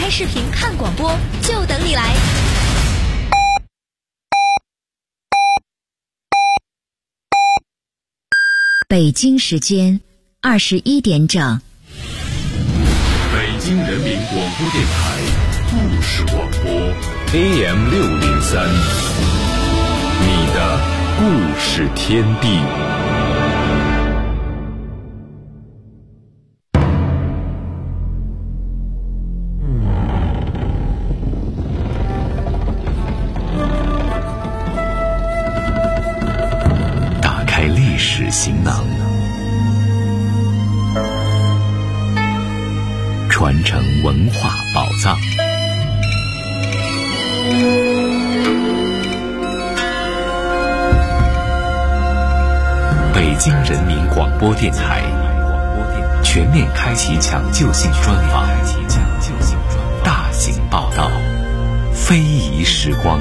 开视频看广播，就等你来。 北京时间21点整。 北京人民广播电台故事广播 AM603，你的故事天地。打开历史行囊，传承文化宝藏。北京人民广播电台全面开启抢救性专访，大型报道，非遗时光。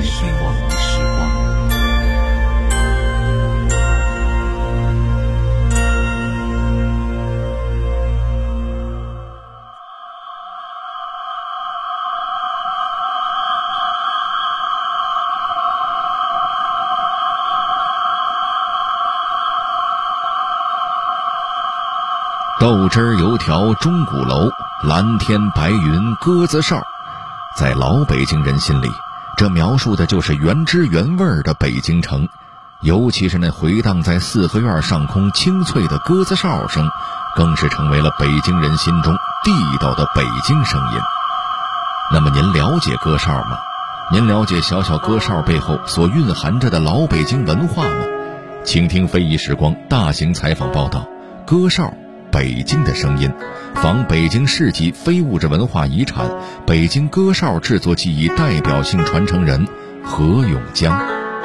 豆汁儿油条钟鼓楼，蓝天白云鸽子哨。在老北京人心里，这描述的就是原汁原味的北京城，尤其是那回荡在四合院上空清脆的鸽子哨声，更是成为了北京人心中地道的北京声音。那么您了解歌哨吗？您了解小小歌哨背后所蕴含着的老北京文化吗？请听非遗时光大型采访报道，歌哨北京的声音，访北京市级非物质文化遗产北京歌哨制作技艺代表性传承人何永江。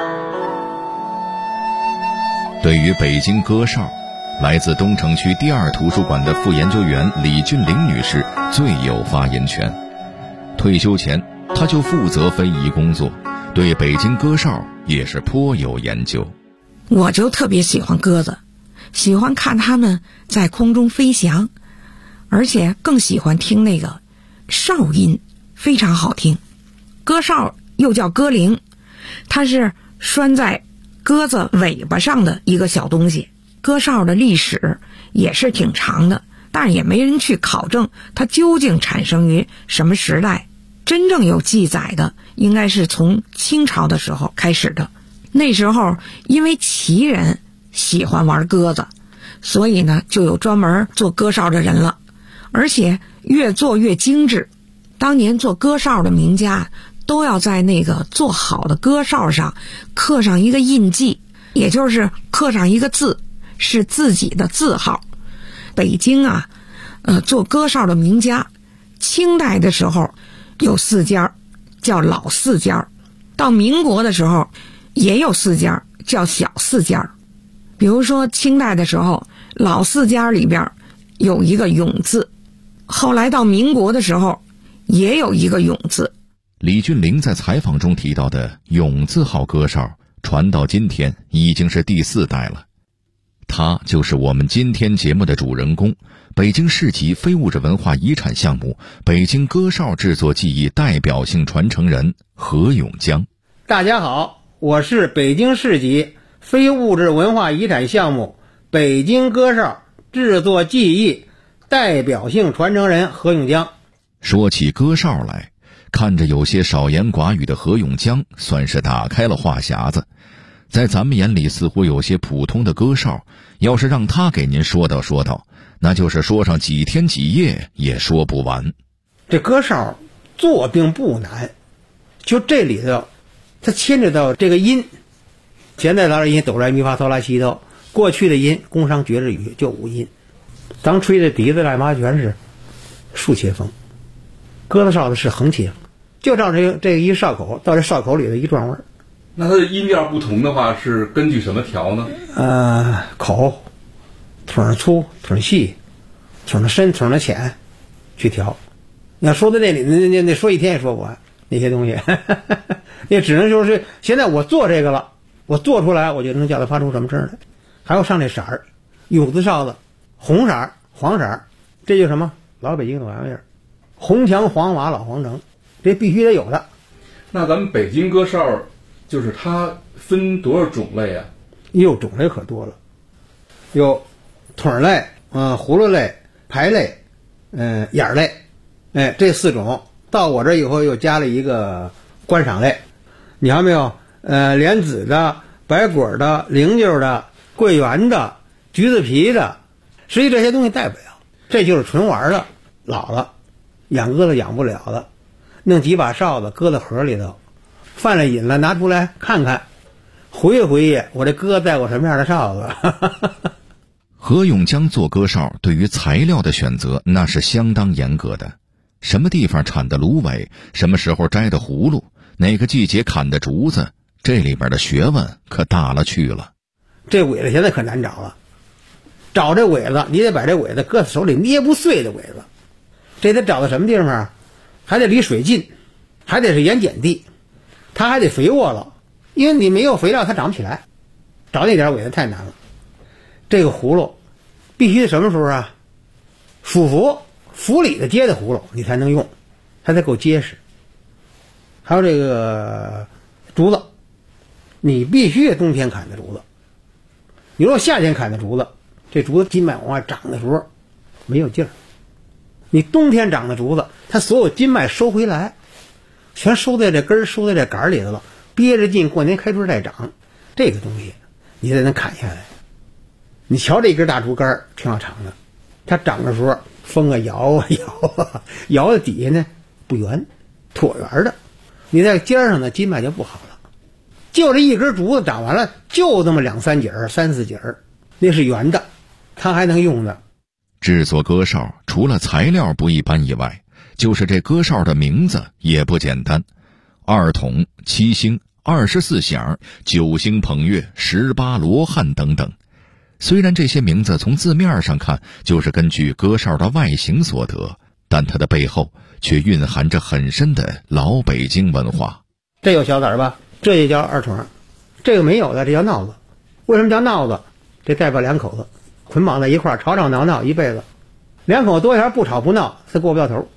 对于北京歌哨，来自东城区第2图书馆的副研究员李俊玲女士最有发言权。退休前，她就负责非遗工作，对北京歌哨也是颇有研究。 我就特别喜欢鸽子，喜欢看它们在空中飞翔，而且更喜欢听那个哨音，非常好听。鸽哨又叫鸽铃，它是拴在鸽子尾巴上的一个小东西。鸽哨的历史也是挺长的，但是也没人去考证它究竟产生于什么时代。真正有记载的应该是从清朝的时候开始的。那时候因为旗人喜欢玩鸽子，所以呢就有专门做鸽哨的人了，而且越做越精致。当年做鸽哨的名家都要在那个做好的鸽哨上刻上一个印记，也就是刻上一个字，是自己的字号。北京啊，做鸽哨的名家，清代的时候有4家，叫老4家，到民国的时候也有4家，叫小4家。比如说清代的时候，老4家里边有一个永字，后来到民国的时候也有一个永字。 李俊玲在采访中提到的永字号歌哨传到今天已经是第4代了。他就是我们今天节目的主人公，北京市级非物质文化遗产项目北京歌哨制作技艺代表性传承人何永江。 大家好，我是北京市级非物质文化遗产项目北京歌哨制作技艺代表性传承人何永江。 说起歌哨来，看着有些少言寡语的何永江算是打开了话匣子。在咱们眼里似乎有些普通的歌哨，要是让他给您说道，那就是说上几天几夜也说不完。 这歌哨做并不难，就这里头它牵扯到这个音，现在咱的音哆来咪发嗦拉西哆，过去的音宫商角徵羽就5音，咱吹的笛子来嘛全是竖切风，鸽子哨子是横切风，就照这个一哨口到这哨口里的一转位。 那它的音调不同的话是根据什么调呢？ 口筒粗筒细筒的深筒的浅去调。你要说到那里那说一天也说不完那些东西也只能说是现在我做这个了，我做出来我就能叫它发出什么声来。还有上这色儿，永字哨子红色黄色，这就是什么老北京的玩意儿。 红墙黄瓦老皇城，这必须得有的。 那咱们北京歌哨就是它分多少种类啊？ 哟，种类可多了，有筒类、葫芦类、排类、眼类，这4种。到我这以后又加了一个观赏类，你看没有？莲子的、白果的、菱角的、桂圆的、橘子皮的，实际这些东西带不了，这就是纯玩的。老了，养鸽子养不了了，弄几把哨子搁在盒里头，犯了瘾了拿出来看看，回忆回忆我这鸽带过什么样的哨子。 何永江做歌哨对于材料的选择那是相当严格的，什么地方产的芦苇，什么时候摘的葫芦，哪个季节砍的竹子，这里边的学问可大了去了。 这苇子现在可难找了，找这苇子你得把这苇子搁在手里捏不碎的苇子，这得找到什么地方啊？还得离水近，还得是盐碱地，它还得肥沃了，因为你没有肥料它长不起来，找那点苇子太难了。这个葫芦必须什么时候啊？府里的结的葫芦你才能用，它才够结实。还有这个竹子，你必须得冬天砍的竹子，你如果夏天砍的竹子，这竹子筋脉往外长的时候没有劲儿，你冬天长的竹子它所有筋脉收回来，全收在这根收在这杆里头了，憋着劲过年开春再长，这个东西你才能砍下来。你瞧这根大竹竿挺好长的，它长的时候风啊摇啊摇啊，摇的底下呢不圆，椭圆的，你在尖上呢筋脉就不好了。就这一根竹子长完了就这么2-3节3-4节，那是圆的，它还能用的。 制作歌哨除了材料不一般以外，就是这歌哨的名字也不简单，2筒、7星、24响、9星捧月、18罗汉等等。虽然这些名字从字面上看就是根据歌哨的外形所得，但它的背后却蕴含着很深的老北京文化。 这有小子儿吧？这也叫2筒，这个没有的这叫闹子。为什么叫闹子？这代表2口子捆绑在一块儿，吵吵闹闹一辈子，2口多一不吵不闹，他过不了头。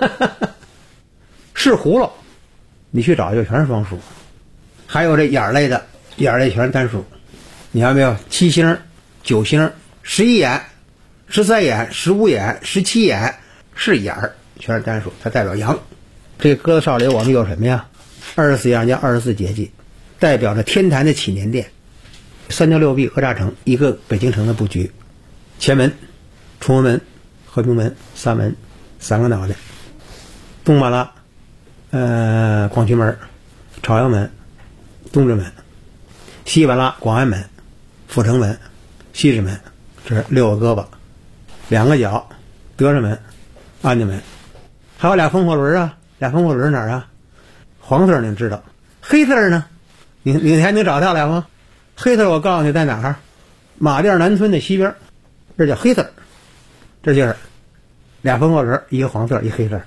是葫芦，你去找就全是双数。还有这眼类的，眼类全是单数。你看没有？7星、9星、11眼、13眼、15眼、17眼是眼儿，全是单数，它代表阳。这个鸽子哨里我们有什么呀？24样叫24节气，代表着天坛的祈年殿。3条6壁讹诈城，一个北京城的布局。前门、崇文门、和平门3门，3个脑袋。东马拉，广渠门、朝阳门、东直门。西瓦拉、广安门、阜成门、西直门，这是6个胳膊，2个脚，德胜门、安家门。还有俩风火轮啊，俩风火轮哪儿啊？黄色你知道，黑色呢？你还能找到俩吗？黑色我告诉你在哪儿？马甸南村的西边，这叫黑色。这就是俩风火轮，一个黄色，一黑色。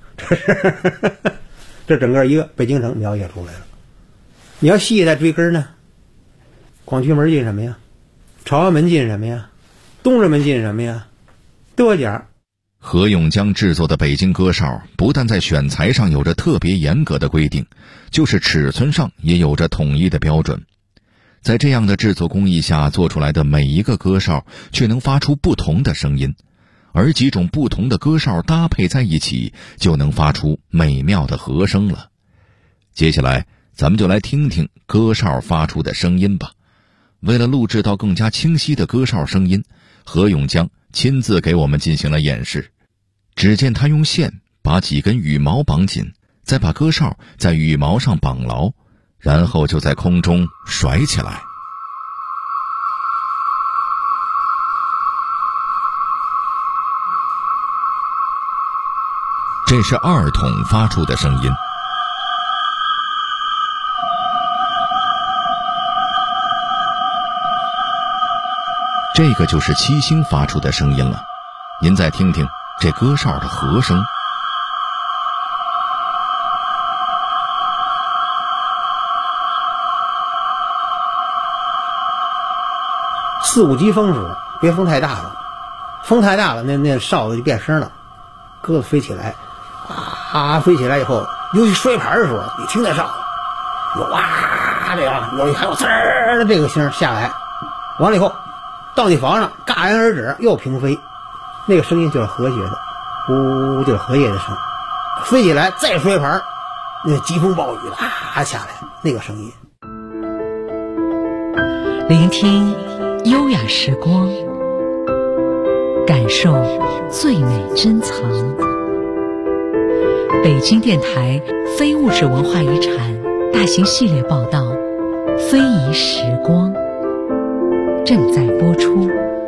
这整个一个北京城描写出来了。你要细再追根呢，广渠门进什么呀？朝阳门进什么呀？东直门进什么呀？多角。 何永江制作的北京歌哨不但在选材上有着特别严格的规定，就是尺寸上也有着统一的标准。在这样的制作工艺下做出来的每一个歌哨却能发出不同的声音，而几种不同的歌哨搭配在一起就能发出美妙的和声了。接下来咱们就来听听歌哨发出的声音吧。为了录制到更加清晰的歌哨声音，何永江亲自给我们进行了演示。只见他用线把几根羽毛绑紧，再把歌哨在羽毛上绑牢，然后就在空中甩起来。这是2筒发出的声音。这个就是7星发出的声音了，您再听听这歌哨的和声。 4、5级风时，别风太大了，风太大了那哨子就变声了，鸽子飞起来哗飞起来以后，尤其摔盘的时候，你听得上，有哇这样，还有呲儿的这个声下来，完了以后到你房上戛然而止，又平飞，那个声音就是和谐的，呜就是荷叶的声，飞起来再摔盘，那疾风暴雨的下来那个声音。 聆听优雅时光，感受最美珍藏。北京电台非物质文化遗产大型系列报道《非遗时光》正在播出。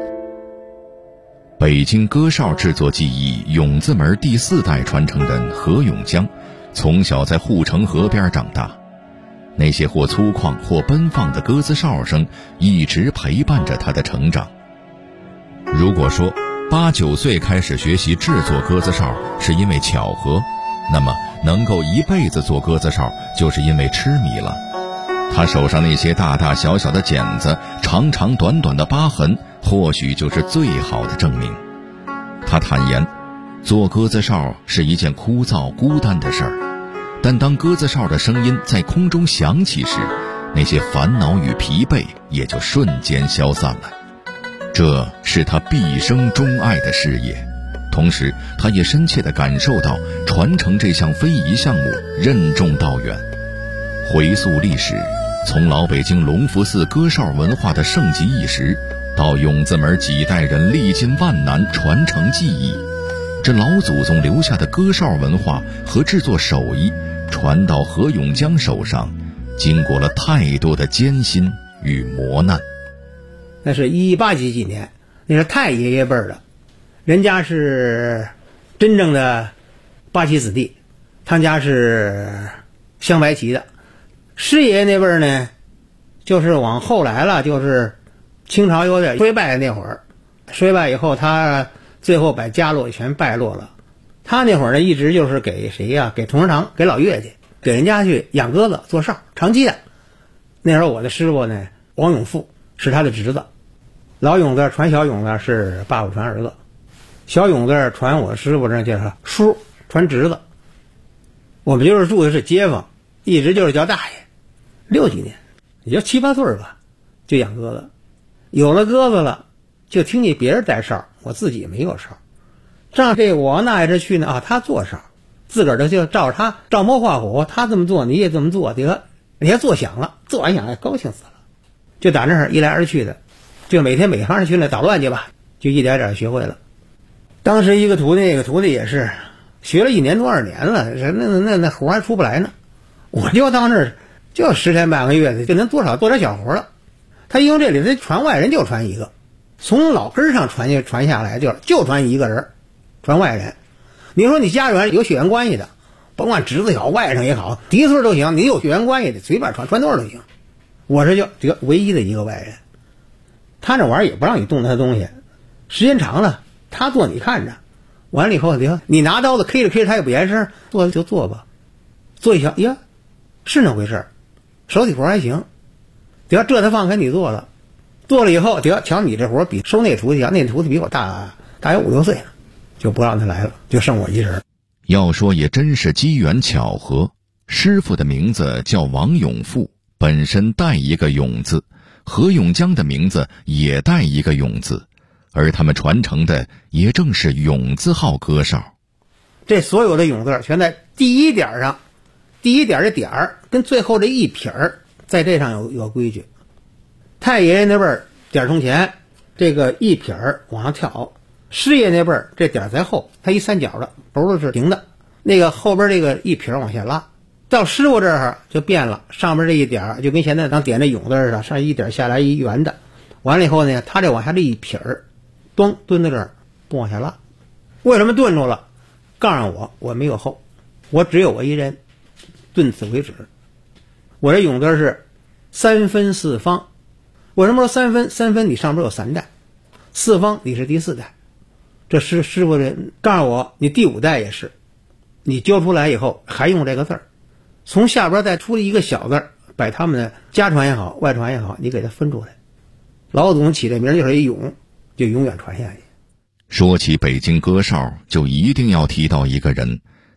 北京歌哨制作技艺永字门第4代传承人何永江，从小在护城河边长大，那些或粗犷或奔放的鸽子哨声一直陪伴着他的成长。如果说8、9岁开始学习制作鸽子哨是因为巧合，那么能够一辈子做鸽子哨就是因为痴迷了。他手上那些大大小小的茧子，长长短短的疤痕，或许就是最好的证明。他坦言，做鸽子哨是一件枯燥孤单的事儿，但当鸽子哨的声音在空中响起时，那些烦恼与疲惫也就瞬间消散了。这是他毕生钟爱的事业，同时他也深切地感受到传承这项非遗项目任重道远。回溯历史，从老北京隆福寺歌哨文化的盛极一时，到永字门几代人历尽万难传承技艺，这老祖宗留下的歌哨文化和制作手艺传到何永江手上，经过了太多的艰辛与磨难。 那是18几年，那是太爷爷辈的，人家是真正的八旗子弟，他家是镶白旗的。师爷爷那辈呢，就是往后来了，就是清朝有点衰败那会儿，衰败以后他最后把家落全败落了。他那会儿呢，一直就是给谁呀？给同仁堂，给老岳去，给人家去养鸽子做哨，长期的。那时候我的师傅呢，王永富是他的侄子，老永字传小永字是爸爸传儿子，小永字传我师傅这就是叔传侄子。我们就是住的是街坊，一直就是叫大爷，6几年，也就7、8岁吧，就养鸽子。有了鸽子了，就听见别人带哨，我自己没有哨。照这我那一直去呢他做哨，自个儿就照他照猫画虎，他这么做你也这么做，得人家做响了，做完响高兴死了，就打那儿一来二去的，就每天每行去那捣乱去吧，就一点点学会了。当时一个徒弟，那个徒弟也是学了1年多2年了，那活还出不来呢。我就到那儿就10天半个月的，就能多少做点小活了。他因为这里他传外人就传一个，从老根上传下来就传一个人，传外人。你说你家里有血缘关系的，甭管侄子也好，外甥也好，嫡孙都行，你有血缘关系的随便传多少都行。我是就这个唯一的一个外人，他这玩意儿也不让你动他的东西，时间长了他做你看着，完了以后你拿刀子 K 着他也不言声，做就做吧，做一下呀是那回事，手体活还行，这他放开你做了，做了以后瞧你这活比收那徒弟强，那徒弟比我大有5、6岁呢，就不让他来了，就剩我一人。 要说也真是机缘巧合，师傅的名字叫王永富，本身带一个永字，何永江的名字也带一个永字，而他们传承的也正是永字号歌哨。 这所有的永字全在第一点上，第一点的点儿跟最后这一撇儿，在这上有规矩。太爷爷那辈儿点从前，这个一撇儿往上跳；师爷那辈儿这点在后，它一三角的，轴是平的，那个后边这个一撇儿往下拉。到师傅这儿就变了，上边这一点就跟现在咱点这永字似的，上一点下来一圆的，完了以后呢，他这往下这一撇儿，咚蹲在这儿不往下拉。为什么顿住了？告诉我没有后，我只有我一人，顿此为止。我这永字是3分4方。为什么说3分？3分你上边有3代，4方你是第4代。这师傅这告诉我，你第5代也是，你教出来以后还用这个字儿，从下边再出一个小字儿，把他们的家传也好，外传也好，你给它分出来。老祖宗起这名就是一永，就永远传下去。 说起北京歌哨，就一定要提到一个人，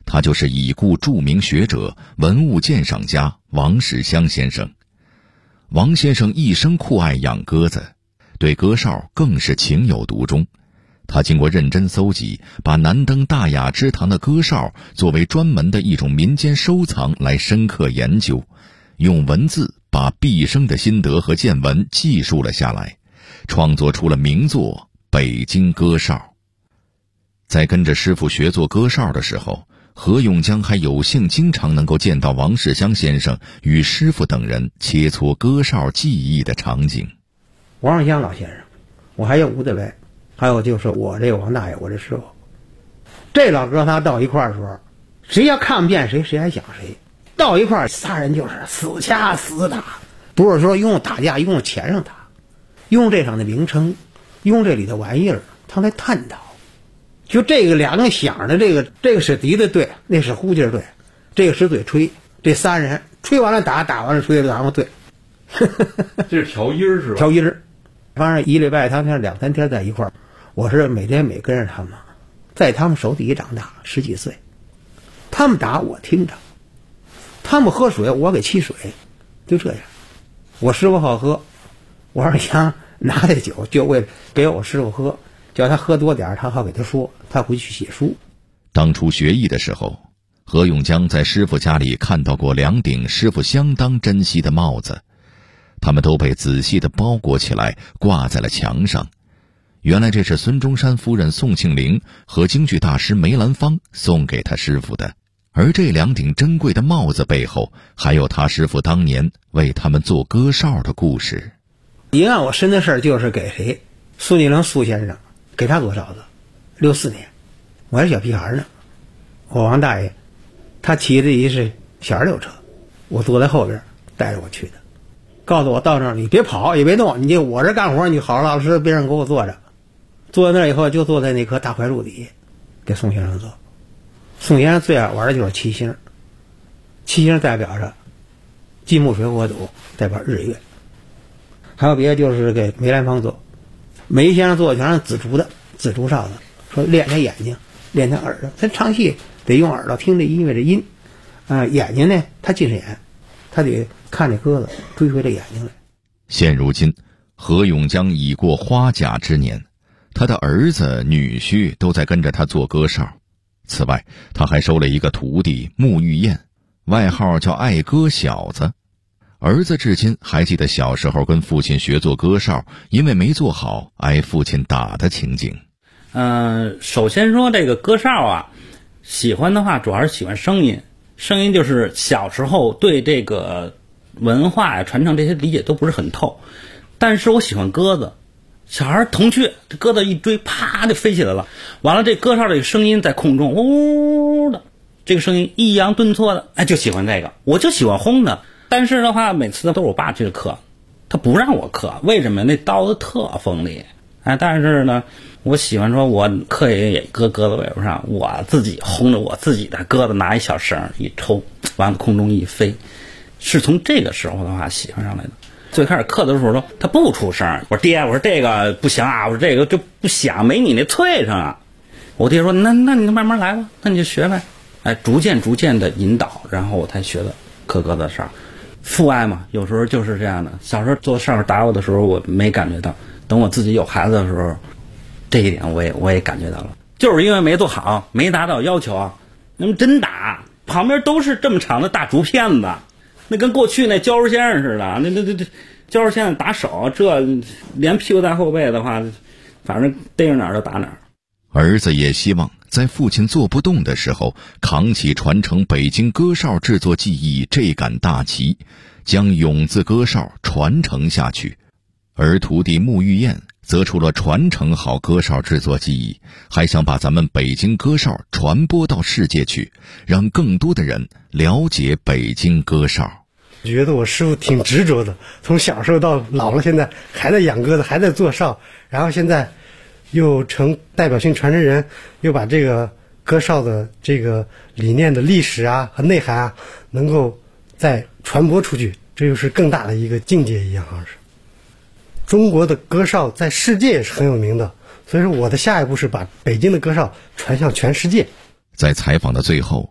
他就是已故著名学者、文物鉴赏家王世襄先生。王先生一生酷爱养鸽子，对鸽哨更是情有独钟。他经过认真搜集，把南登大雅之堂的鸽哨作为专门的一种民间收藏来深刻研究，用文字把毕生的心得和见闻记述了下来，创作出了名作《北京鸽哨》。在跟着师傅学做鸽哨的时候，何永江还有幸经常能够见到王世襄先生与师傅等人切磋鸽哨技艺的场景。 王世襄老先生，我还有吴德伟，还有就是我这个王大爷，我这师傅，这老哥他到一块儿的时候，谁要看不见谁，谁还想谁。到一块儿，仨人就是死掐死打，不是说用打架，用钱上打，用这场的名称，用这里的玩意儿，他来探讨。就这个两个响的，这个是笛子队，那是呼劲队，这个是嘴吹，这仨人吹完了打，打完了吹，然后对。 这是调音是吧？ 调音，反正一礼拜他们2-3天在一块儿，我是每天跟着他们，在他们手底下长大，10几岁，他们打我听着，他们喝水我给沏水，就这样。我师傅好喝，王世襄拿的酒就为了给我师傅喝，叫他喝多点，他好给他说，他回去写书。 当初学艺的时候，何永江在师傅家里看到过2顶师傅相当珍惜的帽子，他们都被仔细地包裹起来，挂在了墙上。原来这是孙中山夫人宋庆龄和京剧大师梅兰芳送给他师傅的。而这2顶珍贵的帽子背后，还有他师傅当年为他们做鸽哨的故事。 一案我深的事儿就是给谁，苏锦龄苏先生给他做哨子，64年，我还是小屁孩呢。我王大爷他骑的一是小26车，我坐在后边带着我去的，告诉我到那儿你别跑也别动，你就我这干活，你好老实别让给我坐着。坐在那儿以后就坐在那棵大槐树底下给宋先生做。宋先生最爱玩的就是七星，七星代表着金木水火土，代表日月。还有别的就是给梅兰芳做，梅先生做的全是紫竹的紫竹哨子，说练他眼睛，练他耳朵，他唱戏得用耳朵听这音乐这音，眼睛呢他近视眼，他得看这鸽子，追回这眼睛来。 现如今何永江已过花甲之年，他的儿子女婿都在跟着他做鸽哨。此外，他还收了一个徒弟穆玉燕，外号叫爱鸽小子。儿子至今还记得小时候跟父亲学做鸽哨，因为没做好挨父亲打的情景。 首先说这个鸽哨啊，喜欢的话主要是喜欢声音，声音就是小时候对这个文化呀传承这些理解都不是很透，但是我喜欢鸽子。小孩童趣，这鸽子一追，啪就飞起来了。完了，这鸽哨这个声音在空中呜的，这个声音抑扬顿挫的，就喜欢这个。我就喜欢轰的。但是的话，每次都是我爸去刻，他不让我刻，为什么？那刀子特锋利。但是呢，我喜欢说，我刻也搁鸽子尾巴上，我自己轰着我自己的鸽子，拿一小绳一抽，完了空中一飞，是从这个时候的话喜欢上来的。最开始刻的时候说他不出声，我说爹，我说这个不行啊，我说这个就不响，没你那脆声啊。我爹说那你就慢慢来吧，那你就学呗。逐渐的引导，然后我才学的刻鸽子哨。父爱嘛，有时候就是这样的。小时候做哨打我的时候，我没感觉到，等我自己有孩子的时候，这一点我也感觉到了。就是因为没做好，没达到要求，那么真打旁边都是这么长的大竹片子。那跟过去那胶肉先生似的，那胶肉先生打手，这连屁股带后背的话，反正逮着哪儿就打哪儿。 儿子也希望在父亲做不动的时候，扛起传承北京鸽哨制作技艺这杆大旗，将永字鸽哨传承下去。而徒弟穆玉燕则除了传承好鸽哨制作技艺，还想把咱们北京鸽哨传播到世界去，让更多的人了解北京鸽哨。 觉得我师傅挺执着的，从小时候到老了，现在还在养鸽子，还在做哨，然后现在又成代表性传承人，又把这个鸽哨的这个理念的历史啊和内涵啊能够再传播出去，这又是更大的一个境界一样。好像是中国的鸽哨在世界也是很有名的，所以说我的下一步是把北京的鸽哨传向全世界。 在采访的最后，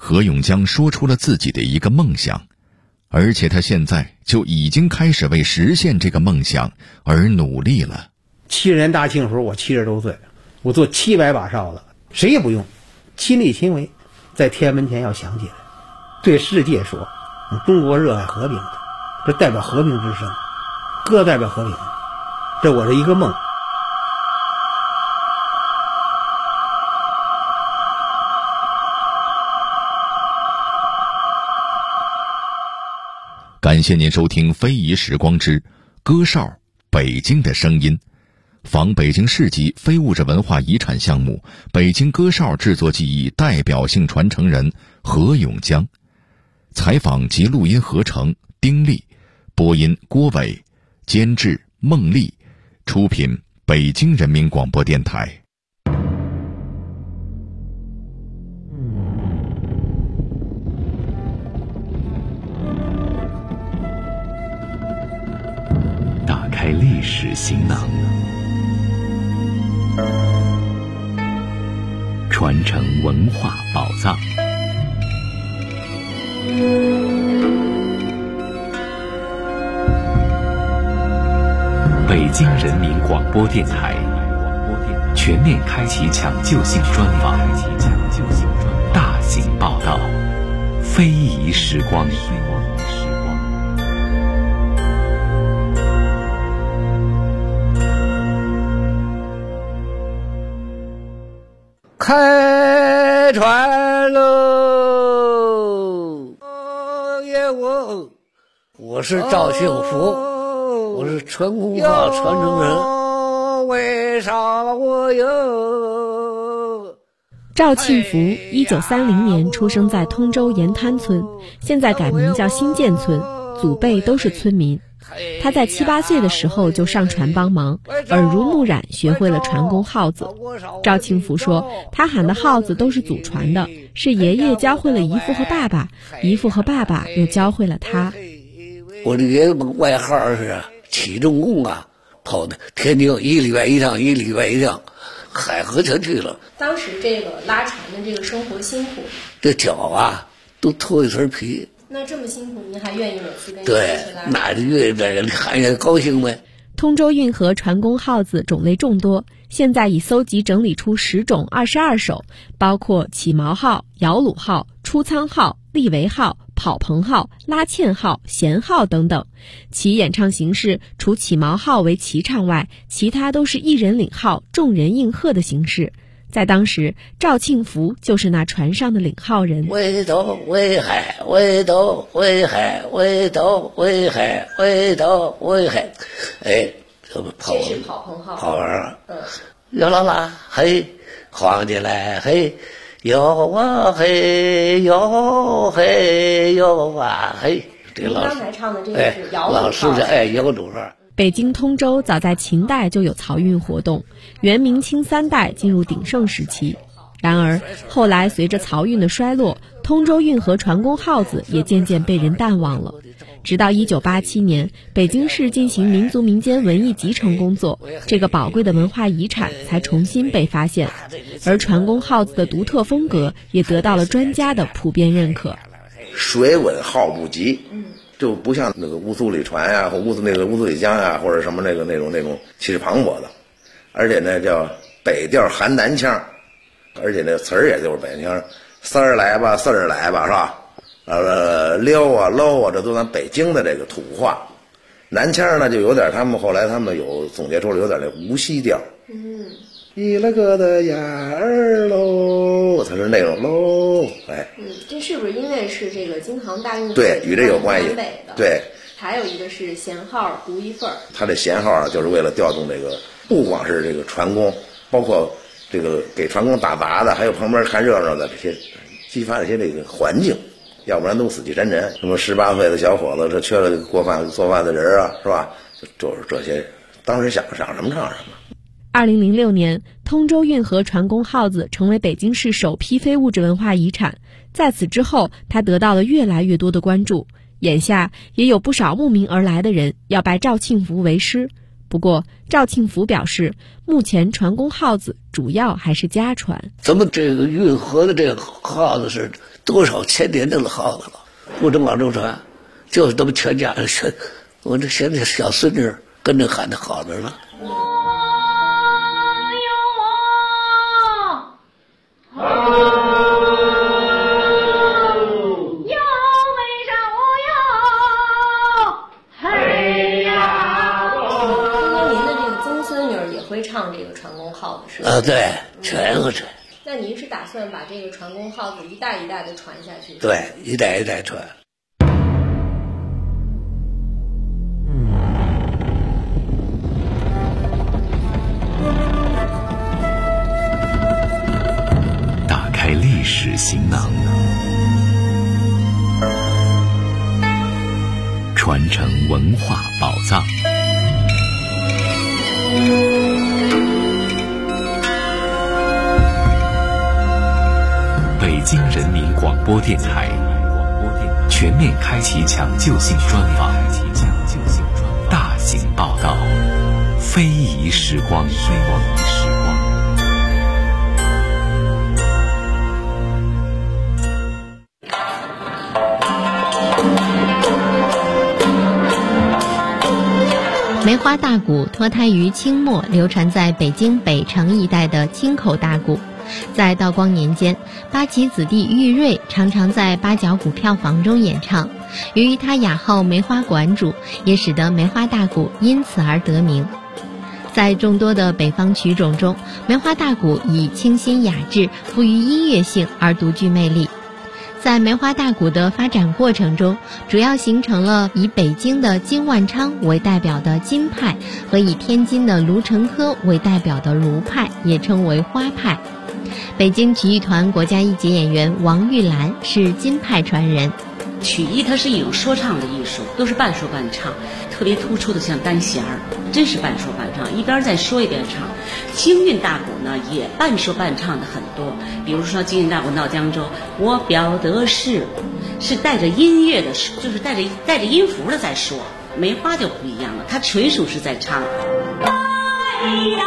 何永江说出了自己的一个梦想，而且他现在就已经开始为实现这个梦想而努力了。 7人大庆时候我70多岁，我做700把哨子，谁也不用，亲力亲为，在天安门前要响起来，对世界说中国热爱和平的，这代表和平之声，歌代表和平，这我是一个梦。 感谢您收听非遗时光之歌哨北京的声音，仿北京市级非物质文化遗产项目北京歌哨制作技艺代表性传承人何永江，采访及录音合成丁力，播音郭伟，监制孟丽，出品北京人民广播电台。 打开历史行囊，传承文化宝藏。北京人民广播电台全面开启抢救性专访，大型报道，非遗时光。 开船喽！我是赵庆福，我是传功号传承人。为啥我有？ 赵庆福1930年出生在通州沿滩村，现在改名叫新建村，祖辈都是村民。他在7、8岁的时候就上船帮忙，耳濡目染学会了传功号子。赵庆福说，他喊的号子都是祖传的，是爷爷教会了姨父和爸爸，姨父和爸爸又教会了他。 我的爷爷外号是起重工啊，跑的天津1礼拜一趟，1礼拜一趟，海河全去了。 当时这个拉船的这个生活辛苦， 这脚啊都脱一层皮。 那这么辛苦，您还愿意每次跟对，那就愿意在这里看见高兴呗。 通州运河传功号子种类众多，现在已搜集整理出10种22首，包括起毛号、摇橹号、出仓号、立围号、跑棚号、拉纤号、弦号等等。其演唱形式除起毛号为齐唱外，其他都是一人领号，众人应和的形式。在当时，赵庆福就是那船上的领号人。 围头围海，围头围海，围头围海，围头围海。哎，这不跑， 这是跑棚号。 跑完了。哟啦啦，嘿，晃起来，嘿，哟啊嘿，哟嘿，哟啊嘿。这老师刚才唱的这个是摇橹号。 老师是摇橹号。 北京通州早在秦代就有漕运活动，元明清3代进入鼎盛时期。然而后来随着漕运的衰落，通州运河传功号子也渐渐被人淡忘了。直到1987年，北京市进行民族民间文艺集成工作，这个宝贵的文化遗产才重新被发现，而传功号子的独特风格也得到了专家的普遍认可。 水稳号不急，就不像那个乌苏里船呀，或乌苏里江呀，或者什么那种气势磅礴的，而且呢叫北调含南腔，而且那词儿也就是北腔，丝儿来吧，四儿来吧，是吧？溜啊搂啊，这都咱北京的这个土话。南腔呢就有点，后来他们有总结出来有点那无锡调。一了个的眼儿喽，它是那种喽，哎， 这是不是因为是这个京杭大运河？ 对，与这有关系。对， 还有一个是弦号独一份儿。 它这弦号就是为了调动这个，不光是这个传功，包括这个给传功打杂的，还有旁边看热闹的这些，激发这些这个环境，要不然都死气沉沉。什么18岁的小伙子，这缺了做饭的人啊，是吧？就是这些，当时想什么唱什么。 2006年，通州运河传功号子成为北京市首批非物质文化遗产。在此之后，它得到了越来越多的关注。眼下也有不少慕名而来的人要拜赵庆福为师。不过，赵庆福表示，目前传功号子主要还是家传。 咱们这个运河的这个号子是多少千年的号子了，不能往出传，就是他们全家人学。我这现在小孙女跟着喊的好着呢。 会唱这个传功号子是吧？ 对，全会传。 那您是打算把这个传功号子一代一代的传下去？ 对，一代一代传。 打开历史行囊，传承文化宝藏。北京人民广播电台全面开启抢救性专访，大型报道，非遗时光。 梅花大鼓脱胎于清末流传在北京北城一带的清口大鼓，在道光年间，八旗子弟玉瑞常常在八角鼓票房中演唱。由于他雅号梅花馆主，也使得梅花大鼓因此而得名。在众多的北方曲种中，梅花大鼓以清新雅致、富于音乐性而独具魅力。在梅花大鼓的发展过程中，主要形成了以北京的金万昌为代表的金派和以天津的卢成科为代表的卢派，也称为花派。北京曲艺团国家一级演员王玉兰是金派传人。 曲艺它是一种说唱的艺术，都是半说半唱，特别突出的像单弦儿，真是半说半唱，一边在说一边唱。京韵大鼓呢也半说半唱的很多，比如说京韵大鼓到江州，我表的是带着音乐的，就是带着音符的在说。梅花就不一样了，它纯属是在唱。哎呀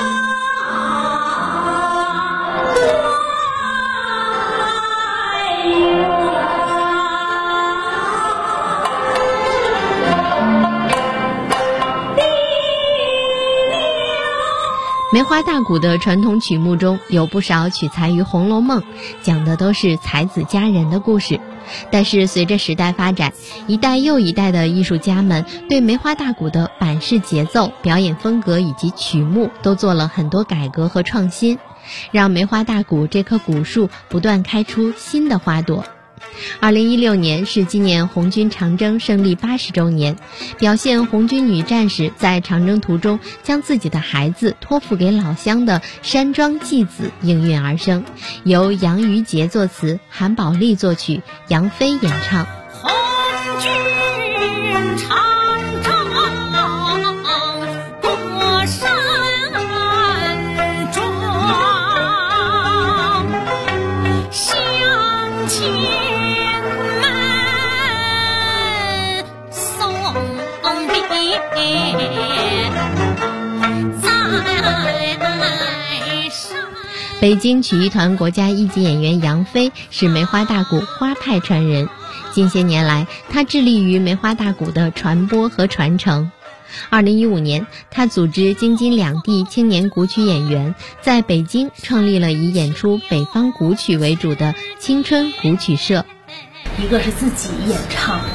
梅花大鼓的传统曲目中有不少取材于《红楼梦》，讲的都是才子佳人的故事。但是随着时代发展，一代又一代的艺术家们对梅花大鼓的板式节奏、表演风格以及曲目都做了很多改革和创新，让梅花大鼓这棵古树不断开出新的花朵。2016年是纪念红军长征胜利80周年，表现红军女战士在长征途中将自己的孩子托付给老乡的山庄祭子应运而生，由杨于杰作词，韩宝利作曲，杨飞演唱。 红军长征过山庄，向前北京曲艺团国家一级演员杨飞是梅花大鼓花派传人，近些年来他致力于梅花大鼓的传播和传承。2015年，他组织京津两地青年古曲演员在北京创立了以演出北方古曲为主的青春古曲社。 一个是自己演唱，